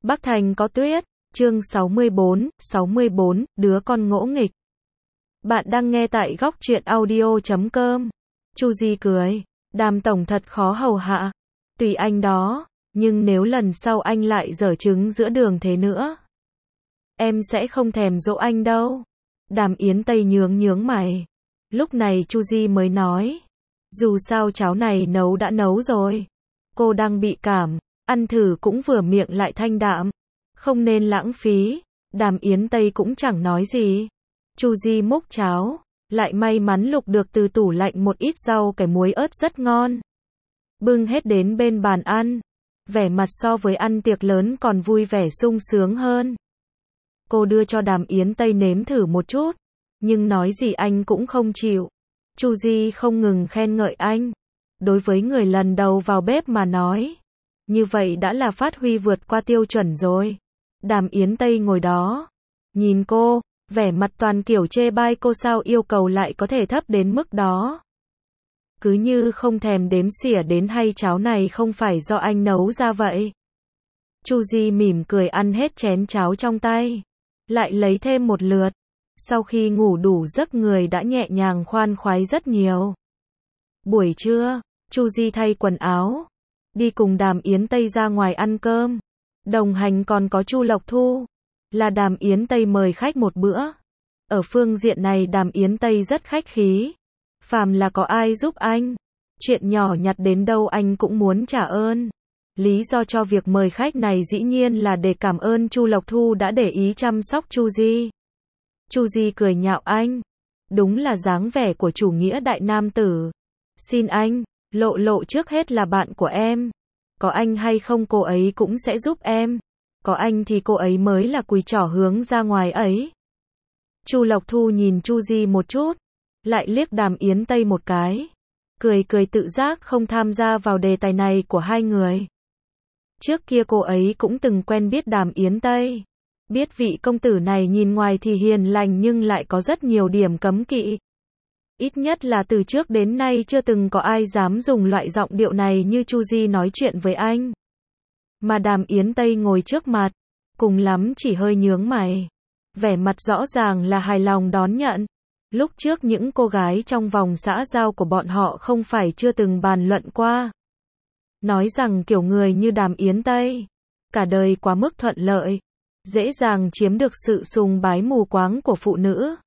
Bắc Thành có tuyết, chương 64, đứa con ngỗ nghịch. Bạn đang nghe tại góc truyện audio.com. Chu Di cười, Đàm tổng thật khó hầu hạ. Tùy anh đó, nhưng nếu lần sau anh lại giở trứng giữa đường thế nữa, em sẽ không thèm dỗ anh đâu. Đàm Yến Tây nhướng mày. Lúc này Chu Di mới nói, dù sao cháo này nấu đã nấu rồi. Cô đang bị cảm, ăn thử cũng vừa miệng lại thanh đạm. Không nên lãng phí. Đàm Yến Tây cũng chẳng nói gì. Chu Di múc cháo, lại may mắn lục được từ tủ lạnh một ít rau cải muối ớt rất ngon. Bưng hết đến bên bàn ăn. Vẻ mặt so với ăn tiệc lớn còn vui vẻ sung sướng hơn. Cô đưa cho Đàm Yến Tây nếm thử một chút, nhưng nói gì anh cũng không chịu. Chu Di không ngừng khen ngợi anh. Đối với người lần đầu vào bếp mà nói, như vậy đã là phát huy vượt qua tiêu chuẩn rồi. Đàm Yến Tây ngồi đó, nhìn cô, vẻ mặt toàn kiểu chê bai cô sao yêu cầu lại có thể thấp đến mức đó. Cứ như không thèm đếm xỉa đến hay cháo này không phải do anh nấu ra vậy. Chu Di mỉm cười ăn hết chén cháo trong tay, lại lấy thêm một lượt. Sau khi ngủ đủ giấc người đã nhẹ nhàng khoan khoái rất nhiều. Buổi trưa, Chu Di thay quần áo, đi cùng Đàm Yến Tây ra ngoài ăn cơm. Đồng hành còn có Chu Lộc Thu, là Đàm Yến Tây mời khách một bữa. Ở phương diện này Đàm Yến Tây rất khách khí. Phàm là có ai giúp anh, chuyện nhỏ nhặt đến đâu anh cũng muốn trả ơn. Lý do cho việc mời khách này dĩ nhiên là để cảm ơn Chu Lộc Thu đã để ý chăm sóc Chu Di. Chu Di cười nhạo anh, đúng là dáng vẻ của chủ nghĩa đại nam tử. Xin anh, Lộ trước hết là bạn của em. Có anh hay không cô ấy cũng sẽ giúp em. Có anh thì cô ấy mới là cùi trỏ hướng ra ngoài ấy. Chu Lộc Thu nhìn Chu Di một chút, lại liếc Đàm Yến Tây một cái. Cười tự giác không tham gia vào đề tài này của hai người. Trước kia cô ấy cũng từng quen biết Đàm Yến Tây. Biết vị công tử này nhìn ngoài thì hiền lành nhưng lại có rất nhiều điểm cấm kỵ. Ít nhất là từ trước đến nay chưa từng có ai dám dùng loại giọng điệu này như Chu Di nói chuyện với anh. Mà Đàm Yến Tây ngồi trước mặt, cùng lắm chỉ hơi nhướng mày. Vẻ mặt rõ ràng là hài lòng đón nhận. Lúc trước những cô gái trong vòng xã giao của bọn họ không phải chưa từng bàn luận qua. Nói rằng kiểu người như Đàm Yến Tây, cả đời quá mức thuận lợi, dễ dàng chiếm được sự sùng bái mù quáng của phụ nữ.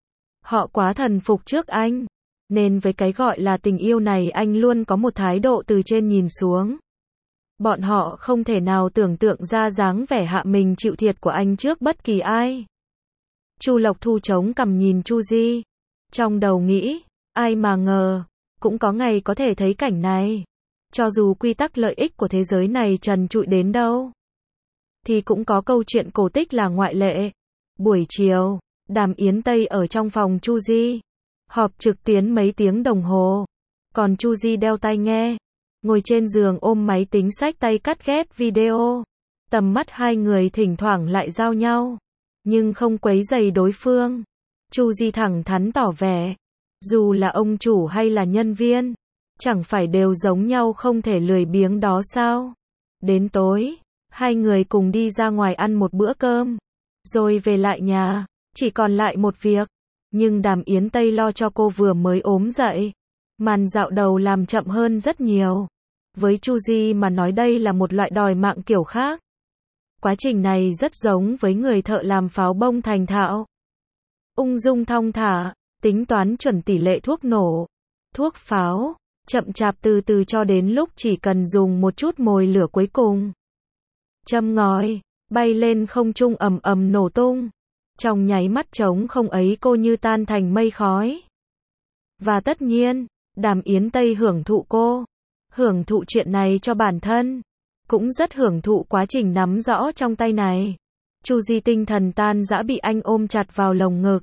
Họ quá thần phục trước anh, nên với cái gọi là tình yêu này anh luôn có một thái độ từ trên nhìn xuống. Bọn họ không thể nào tưởng tượng ra dáng vẻ hạ mình chịu thiệt của anh trước bất kỳ ai. Chu Lộc Thu chống cằm nhìn Chu Di, trong đầu nghĩ, ai mà ngờ, cũng có ngày có thể thấy cảnh này. Cho dù quy tắc lợi ích của thế giới này trần trụi đến đâu, thì cũng có câu chuyện cổ tích là ngoại lệ. Buổi chiều, Đàm Yến Tây ở trong phòng Chu Di, họp trực tuyến mấy tiếng đồng hồ. Còn Chu Di đeo tai nghe, ngồi trên giường ôm máy tính xách tay cắt ghép video. Tầm mắt hai người thỉnh thoảng lại giao nhau, nhưng không quấy rầy đối phương. Chu Di thẳng thắn tỏ vẻ, dù là ông chủ hay là nhân viên, chẳng phải đều giống nhau không thể lười biếng đó sao? Đến tối, hai người cùng đi ra ngoài ăn một bữa cơm, rồi về lại nhà, chỉ còn lại một việc. Nhưng Đàm Yến Tây lo cho cô vừa mới ốm dậy. Màn dạo đầu làm chậm hơn rất nhiều. Với Chu Di mà nói đây là một loại đòi mạng kiểu khác. Quá trình này rất giống với người thợ làm pháo bông thành thạo. Ung dung thong thả, tính toán chuẩn tỷ lệ thuốc nổ, thuốc pháo, chậm chạp từ từ cho đến lúc chỉ cần dùng một chút mồi lửa cuối cùng. Châm ngòi, bay lên không trung ầm ầm nổ tung. Trong nháy mắt trống không ấy cô như tan thành mây khói. Và tất nhiên, Đàm Yến Tây hưởng thụ cô. Hưởng thụ chuyện này cho bản thân. Cũng rất hưởng thụ quá trình nắm rõ trong tay này. Chu Di tinh thần tan rã bị anh ôm chặt vào lồng ngực.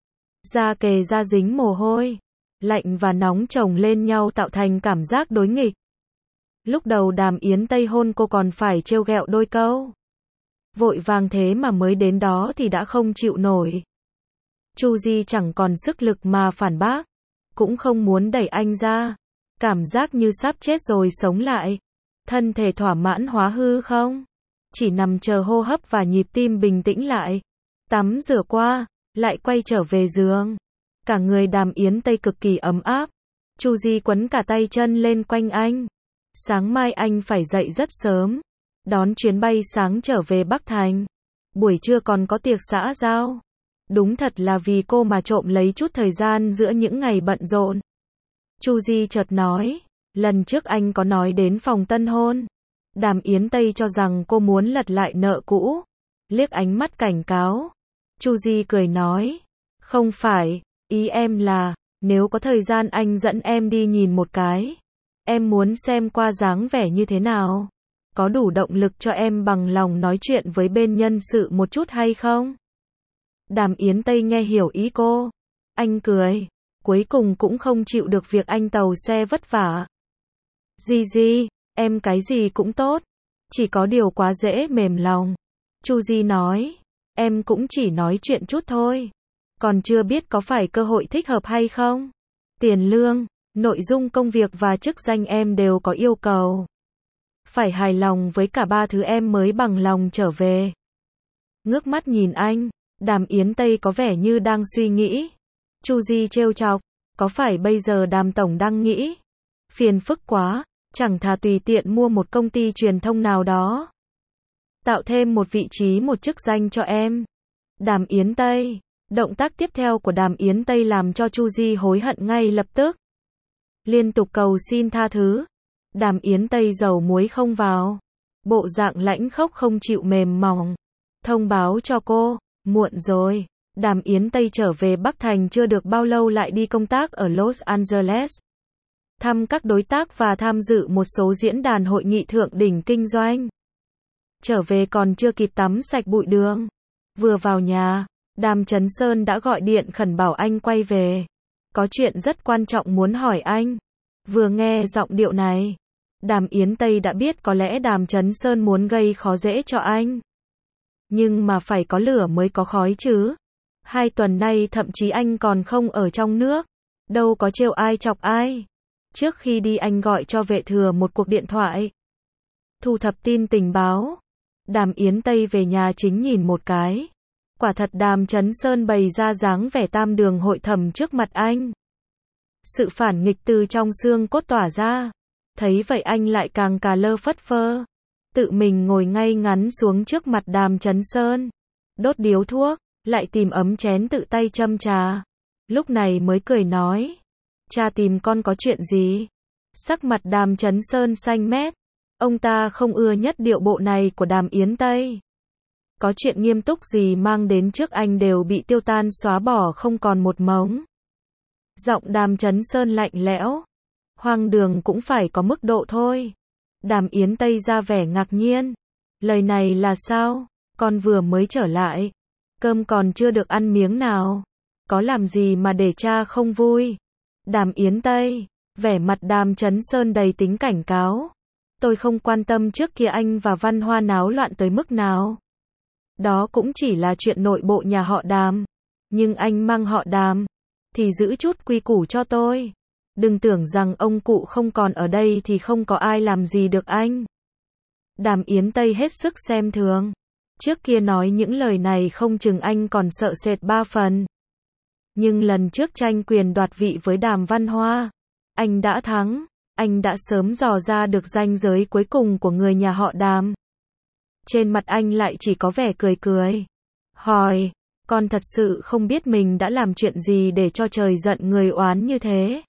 Da kề da dính mồ hôi. Lạnh và nóng chồng lên nhau tạo thành cảm giác đối nghịch. Lúc đầu Đàm Yến Tây hôn cô còn phải trêu ghẹo đôi câu. Vội vàng thế mà mới đến đó thì đã không chịu nổi. Chu Di chẳng còn sức lực mà phản bác, cũng không muốn đẩy anh ra. Cảm giác như sắp chết rồi sống lại. Thân thể thỏa mãn hóa hư không? chỉ nằm chờ hô hấp và nhịp tim bình tĩnh lại. Tắm rửa qua, lại quay trở về giường. Cả người Đàm Yến Tây cực kỳ ấm áp. Chu Di quấn cả tay chân lên quanh anh. Sáng mai anh phải dậy rất sớm, đón chuyến bay sáng trở về Bắc Thành. Buổi trưa còn có tiệc xã giao. Đúng thật là vì cô mà trộm lấy chút thời gian giữa những ngày bận rộn. Chu Di chợt nói, lần trước anh có nói đến phòng tân hôn. Đàm Yến Tây cho rằng cô muốn lật lại nợ cũ, liếc ánh mắt cảnh cáo. Chu Di cười nói, không phải, ý em là, nếu có thời gian anh dẫn em đi nhìn một cái. Em muốn xem qua dáng vẻ như thế nào. Có đủ động lực cho em bằng lòng nói chuyện với bên nhân sự một chút hay không? Đàm Yến Tây nghe hiểu ý cô. Anh cười. Cuối cùng cũng không chịu được việc anh tàu xe vất vả. Di, em cái gì cũng tốt. Chỉ có điều quá dễ mềm lòng. Chu Di nói. Em cũng chỉ nói chuyện chút thôi. Còn chưa biết có phải cơ hội thích hợp hay không. Tiền lương, nội dung công việc và chức danh em đều có yêu cầu. Phải hài lòng với cả ba thứ em mới bằng lòng trở về. Ngước mắt nhìn anh, Đàm Yến Tây có vẻ như đang suy nghĩ. Chu Di trêu chọc, có phải bây giờ Đàm tổng đang nghĩ? Phiền phức quá, chẳng thà tùy tiện mua một công ty truyền thông nào đó. Tạo thêm một vị trí một chức danh cho em. Đàm Yến Tây, động tác tiếp theo của Đàm Yến Tây làm cho Chu Di hối hận ngay lập tức. Liên tục cầu xin tha thứ. Đàm Yến Tây dầu muối không vào. Bộ dạng lãnh khốc không chịu mềm mỏng. Thông báo cho cô, muộn rồi. Đàm Yến Tây trở về Bắc Thành chưa được bao lâu lại đi công tác ở Los Angeles. Thăm các đối tác và tham dự một số diễn đàn hội nghị thượng đỉnh kinh doanh. Trở về còn chưa kịp tắm sạch bụi đường. Vừa vào nhà, Đàm Chấn Sơn đã gọi điện khẩn bảo anh quay về. Có chuyện rất quan trọng muốn hỏi anh. Vừa nghe giọng điệu này, Đàm Yến Tây đã biết có lẽ Đàm Chấn Sơn muốn gây khó dễ cho anh. Nhưng mà phải có lửa mới có khói chứ. 2 tuần nay thậm chí anh còn không ở trong nước. Đâu có trêu ai chọc ai. Trước khi đi anh gọi cho vệ thừa một cuộc điện thoại. Thu thập tin tình báo. Đàm Yến Tây về nhà chính nhìn một cái. Quả thật Đàm Chấn Sơn bày ra dáng vẻ tam đường hội thẩm trước mặt anh. Sự phản nghịch từ trong xương cốt tỏa ra. Thấy vậy anh lại càng cà lơ phất phơ. Tự mình ngồi ngay ngắn xuống trước mặt Đàm Chấn Sơn. Đốt điếu thuốc, lại tìm ấm chén tự tay châm trà. Lúc này mới cười nói. Cha tìm con có chuyện gì? Sắc mặt Đàm Chấn Sơn xanh mét. Ông ta không ưa nhất điệu bộ này của Đàm Yến Tây. Có chuyện nghiêm túc gì mang đến trước anh đều bị tiêu tan xóa bỏ không còn một mống. Giọng Đàm Chấn Sơn lạnh lẽo. Hoang đường cũng phải có mức độ thôi. Đàm Yến Tây ra vẻ ngạc nhiên. Lời này là sao? Con vừa mới trở lại. Cơm còn chưa được ăn miếng nào. Có làm gì mà để cha không vui? Đàm Yến Tây, vẻ mặt Đàm Chấn Sơn đầy tính cảnh cáo. Tôi không quan tâm trước kia anh và Văn Hoa náo loạn tới mức nào. Đó cũng chỉ là chuyện nội bộ nhà họ Đàm. Nhưng anh mang họ Đàm, thì giữ chút quy củ cho tôi. Đừng tưởng rằng ông cụ không còn ở đây thì không có ai làm gì được anh. Đàm Yến Tây hết sức xem thường. Trước kia nói những lời này không chừng anh còn sợ sệt 3 phần. Nhưng lần trước tranh quyền đoạt vị với Đàm Văn Hoa, anh đã thắng. Anh đã sớm dò ra được ranh giới cuối cùng của người nhà họ Đàm. Trên mặt anh lại chỉ có vẻ cười cười. Hỏi, con thật sự không biết mình đã làm chuyện gì để cho trời giận người oán như thế.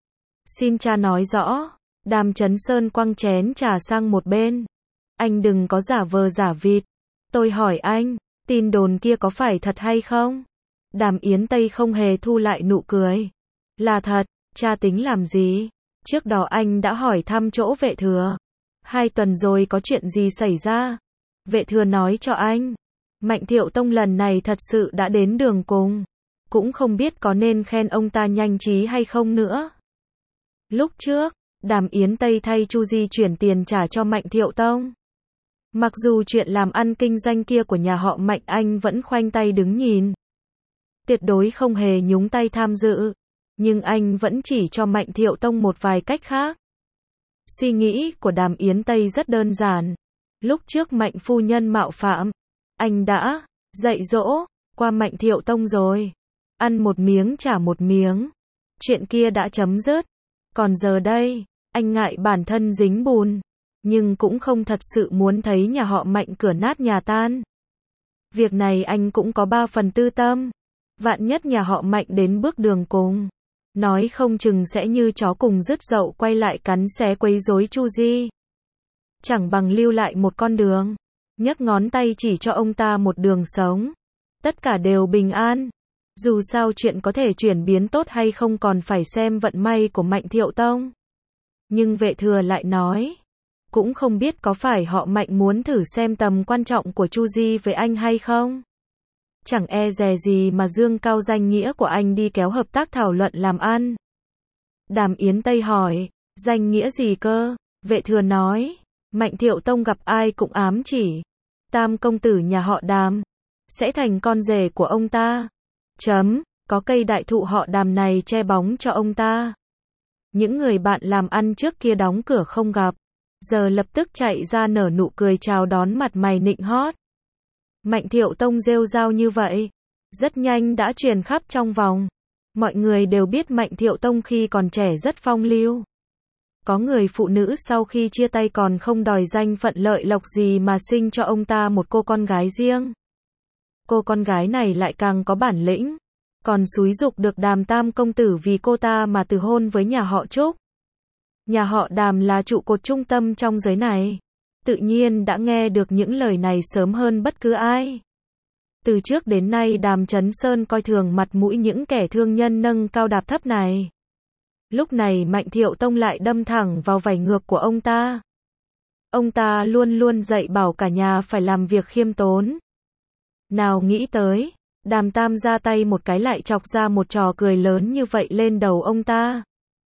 Xin cha nói rõ. Đàm Chấn Sơn quăng chén trà sang một bên. Anh đừng có giả vờ giả vịt. Tôi hỏi anh, tin đồn kia có phải thật hay không? Đàm Yến Tây không hề thu lại nụ cười. Là thật, cha tính làm gì? Trước đó anh đã hỏi thăm chỗ vệ thừa. 2 tuần rồi có chuyện gì xảy ra? Vệ thừa nói cho anh. Mạnh Thiệu Tông lần này thật sự đã đến đường cùng. Cũng không biết có nên khen ông ta nhanh trí hay không nữa. Lúc trước, Đàm Yến Tây thay Chu Di chuyển tiền trả cho Mạnh Thiệu Tông. Mặc dù chuyện làm ăn kinh doanh kia của nhà họ Mạnh anh vẫn khoanh tay đứng nhìn. Tuyệt đối không hề nhúng tay tham dự. Nhưng anh vẫn chỉ cho Mạnh Thiệu Tông một vài cách khác. Suy nghĩ của Đàm Yến Tây rất đơn giản. Lúc trước Mạnh phu nhân mạo phạm, anh đã dạy dỗ qua Mạnh Thiệu Tông rồi. Ăn một miếng trả một miếng. Chuyện kia đã chấm dứt. Còn giờ đây, anh ngại bản thân dính bùn, nhưng cũng không thật sự muốn thấy nhà họ Mạnh cửa nát nhà tan. Việc này anh cũng có 3/4 tâm. Vạn nhất nhà họ Mạnh đến bước đường cùng, nói không chừng sẽ như chó cùng rứt dậu quay lại cắn xé quấy rối Chu Di. Chẳng bằng lưu lại một con đường, nhấc ngón tay chỉ cho ông ta một đường sống. Tất cả đều bình an. Dù sao chuyện có thể chuyển biến tốt hay không còn phải xem vận may của Mạnh Thiệu Tông. Nhưng Vệ Thừa lại nói, cũng không biết có phải họ Mạnh muốn thử xem tầm quan trọng của Chu Di với anh hay không. Chẳng e dè gì mà dương cao danh nghĩa của anh đi kéo hợp tác thảo luận làm ăn. Đàm Yến Tây hỏi, danh nghĩa gì cơ? Vệ Thừa nói, Mạnh Thiệu Tông gặp ai cũng ám chỉ Tam công tử nhà họ Đàm sẽ thành con rể của ông ta. Có cây đại thụ họ Đàm này che bóng cho ông ta. Những người bạn làm ăn trước kia đóng cửa không gặp, giờ lập tức chạy ra nở nụ cười chào đón mặt mày nịnh hót. Mạnh Thiệu Tông rêu rao như vậy, rất nhanh đã truyền khắp trong vòng. Mọi người đều biết Mạnh Thiệu Tông khi còn trẻ rất phong lưu. Có người phụ nữ sau khi chia tay còn không đòi danh phận lợi lộc gì mà sinh cho ông ta một cô con gái riêng. Cô con gái này lại càng có bản lĩnh, còn xúi giục được Đàm Tam công tử vì cô ta mà từ hôn với nhà họ Trúc. Nhà họ Đàm là trụ cột trung tâm trong giới này, tự nhiên đã nghe được những lời này sớm hơn bất cứ ai. Từ trước đến nay Đàm Chấn Sơn coi thường mặt mũi những kẻ thương nhân nâng cao đạp thấp này. Lúc này Mạnh Thiệu Tông lại đâm thẳng vào vảy ngược của ông ta. Ông ta luôn luôn dạy bảo cả nhà phải làm việc khiêm tốn. Nào nghĩ tới, Đàm Tam ra tay một cái lại chọc ra một trò cười lớn như vậy lên đầu ông ta.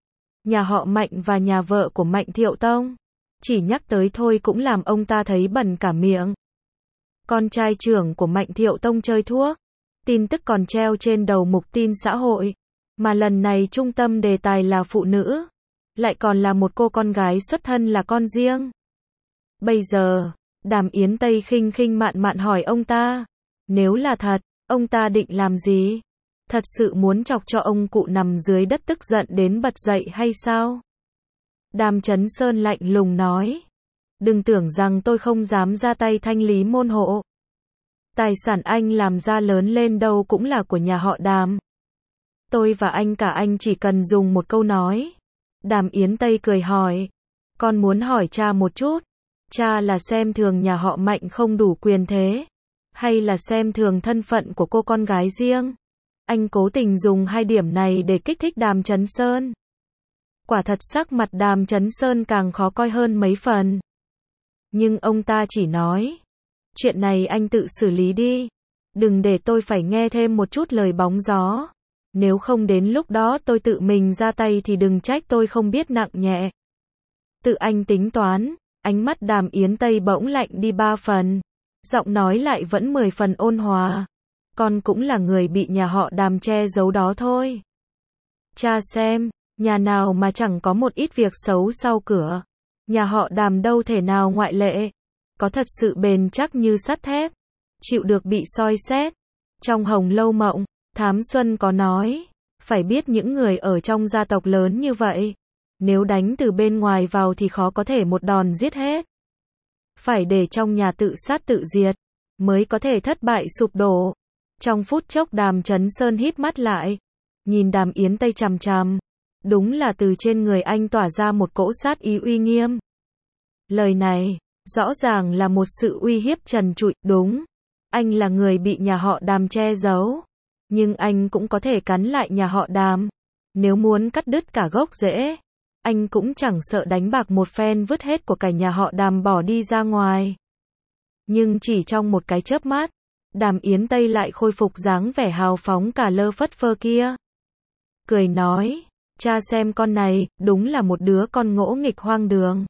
Nhà họ Mạnh và nhà vợ của Mạnh Thiệu Tông, chỉ nhắc tới thôi cũng làm ông ta thấy bẩn cả miệng. Con trai trưởng của Mạnh Thiệu Tông chơi thuốc, tin tức còn treo trên đầu mục tin xã hội, mà lần này trung tâm đề tài là phụ nữ, lại còn là một cô con gái xuất thân là con riêng. Bây giờ, Đàm Yến Tây khinh khinh mạn mạn hỏi ông ta, nếu là thật, ông ta định làm gì? Thật sự muốn chọc cho ông cụ nằm dưới đất tức giận đến bật dậy hay sao? Đàm Chấn Sơn lạnh lùng nói, đừng tưởng rằng tôi không dám ra tay thanh lý môn hộ. Tài sản anh làm ra lớn lên đâu cũng là của nhà họ Đàm. Tôi và anh cả anh chỉ cần dùng một câu nói. Đàm Yến Tây cười hỏi, con muốn hỏi cha một chút, cha là xem thường nhà họ Mạnh không đủ quyền thế, hay là xem thường thân phận của cô con gái riêng? Anh cố tình dùng hai điểm này để kích thích Đàm Chấn Sơn. Quả thật sắc mặt Đàm Chấn Sơn càng khó coi hơn mấy phần. Nhưng ông ta chỉ nói, chuyện này anh tự xử lý đi, đừng để tôi phải nghe thêm một chút lời bóng gió. Nếu không đến lúc đó tôi tự mình ra tay thì đừng trách tôi không biết nặng nhẹ. Tự anh tính toán, ánh mắt Đàm Yến Tây bỗng lạnh đi 3 phần. Giọng nói lại vẫn 10 phần ôn hòa. Con cũng là người bị nhà họ Đàm che giấu đó thôi. Cha xem, nhà nào mà chẳng có một ít việc xấu sau cửa. Nhà họ Đàm đâu thể nào ngoại lệ. Có thật sự bền chắc như sắt thép, chịu được bị soi xét. Trong Hồng Lâu Mộng, Thám Xuân có nói, phải biết những người ở trong gia tộc lớn như vậy, nếu đánh từ bên ngoài vào thì khó có thể một đòn giết hết. Phải để trong nhà tự sát tự diệt, mới có thể thất bại sụp đổ. Trong phút chốc Đàm Chấn Sơn híp mắt lại, nhìn Đàm Yến Tây chằm chằm. Đúng là từ trên người anh tỏa ra một cỗ sát ý uy nghiêm. Lời này, rõ ràng là một sự uy hiếp trần trụi, đúng. Anh là người bị nhà họ Đàm che giấu. Nhưng anh cũng có thể cắn lại nhà họ Đàm. Nếu muốn cắt đứt cả gốc rễ, anh cũng chẳng sợ đánh bạc một phen vứt hết của cả nhà họ Đàm bỏ đi ra ngoài. Nhưng chỉ trong một cái chớp mắt, Đàm Yến Tây lại khôi phục dáng vẻ hào phóng cả lơ phất phơ kia. Cười nói, cha xem con này, đúng là một đứa con ngỗ nghịch hoang đường.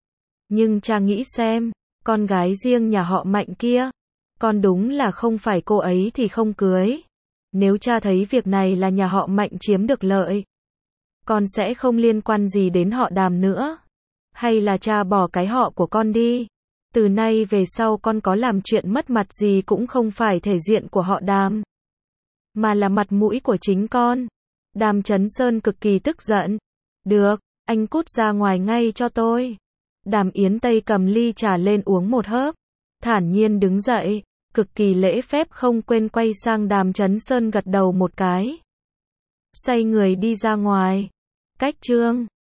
Nhưng cha nghĩ xem, con gái riêng nhà họ Mạnh kia, con đúng là không phải cô ấy thì không cưới. Nếu cha thấy việc này là nhà họ Mạnh chiếm được lợi, con sẽ không liên quan gì đến họ Đàm nữa. Hay là cha bỏ cái họ của con đi, Từ nay về sau con có làm chuyện mất mặt gì cũng không phải thể diện của họ Đàm, mà là mặt mũi của chính con. Đàm Chấn Sơn cực kỳ tức giận. Được, anh cút ra ngoài ngay cho tôi. Đàm Yến Tây cầm ly trà lên uống một hớp, thản nhiên đứng dậy, cực kỳ lễ phép không quên quay sang Đàm Chấn Sơn gật đầu một cái. Xoay người đi ra ngoài. Cách chương